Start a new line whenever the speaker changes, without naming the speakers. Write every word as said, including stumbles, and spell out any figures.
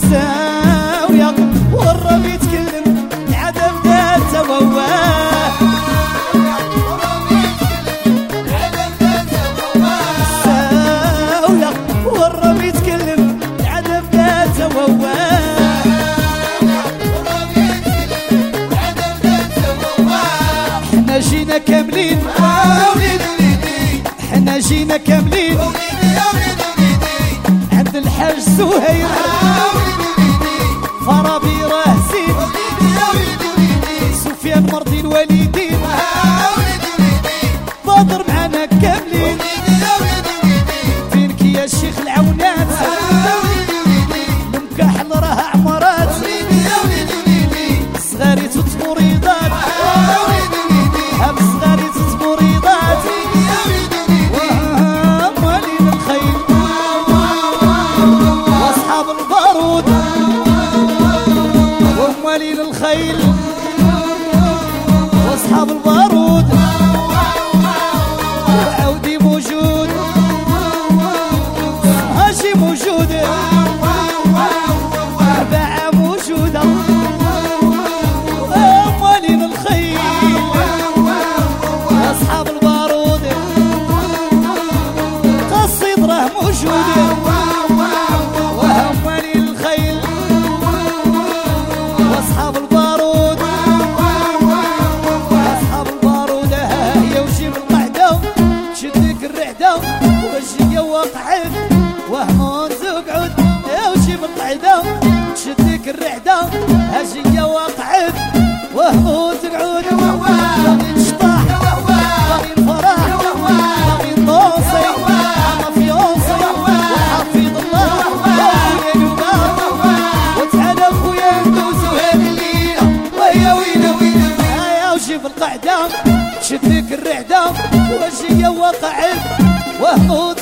الزاوية والرب يتكلم العدم دات وواه الزاوية والرب يتكلم العدم دات وواه حنا جينا كاملين حنا جينا كاملين عند الحاج سهير فرابي راه زين سفيان مرضي الوالدين بادر معانا كاملين فينك يا الشيخ العونات المكاحل راه عمرات صغاري تتمريضات هاب صغاري تتمريضات ومالين الخيل واصحاب البارود ومالين الخيل واصحاب البارود وعودي موجود هاشي موجود أربعة موجودة ومالين الخيل أصحاب البارود قصيد راه موجود ومالين الخيل واصحاب البارود واصحاب البارود هي وجيب القعده تشدك الرعده وجهي وقعد وهمون تقعد يا وجيب القعده تشدك الرعده هجي وقعد وهمون تقعد باغي تشطح باغي الفرح باغي النوصي انا فيونسي وحفيظ الله خويا نوبه وتعالى خويا ندوزو هذه الليله ويا ويلي ويلي يا وجيب القعده تشدك الرعده وجهي وقعد وهمون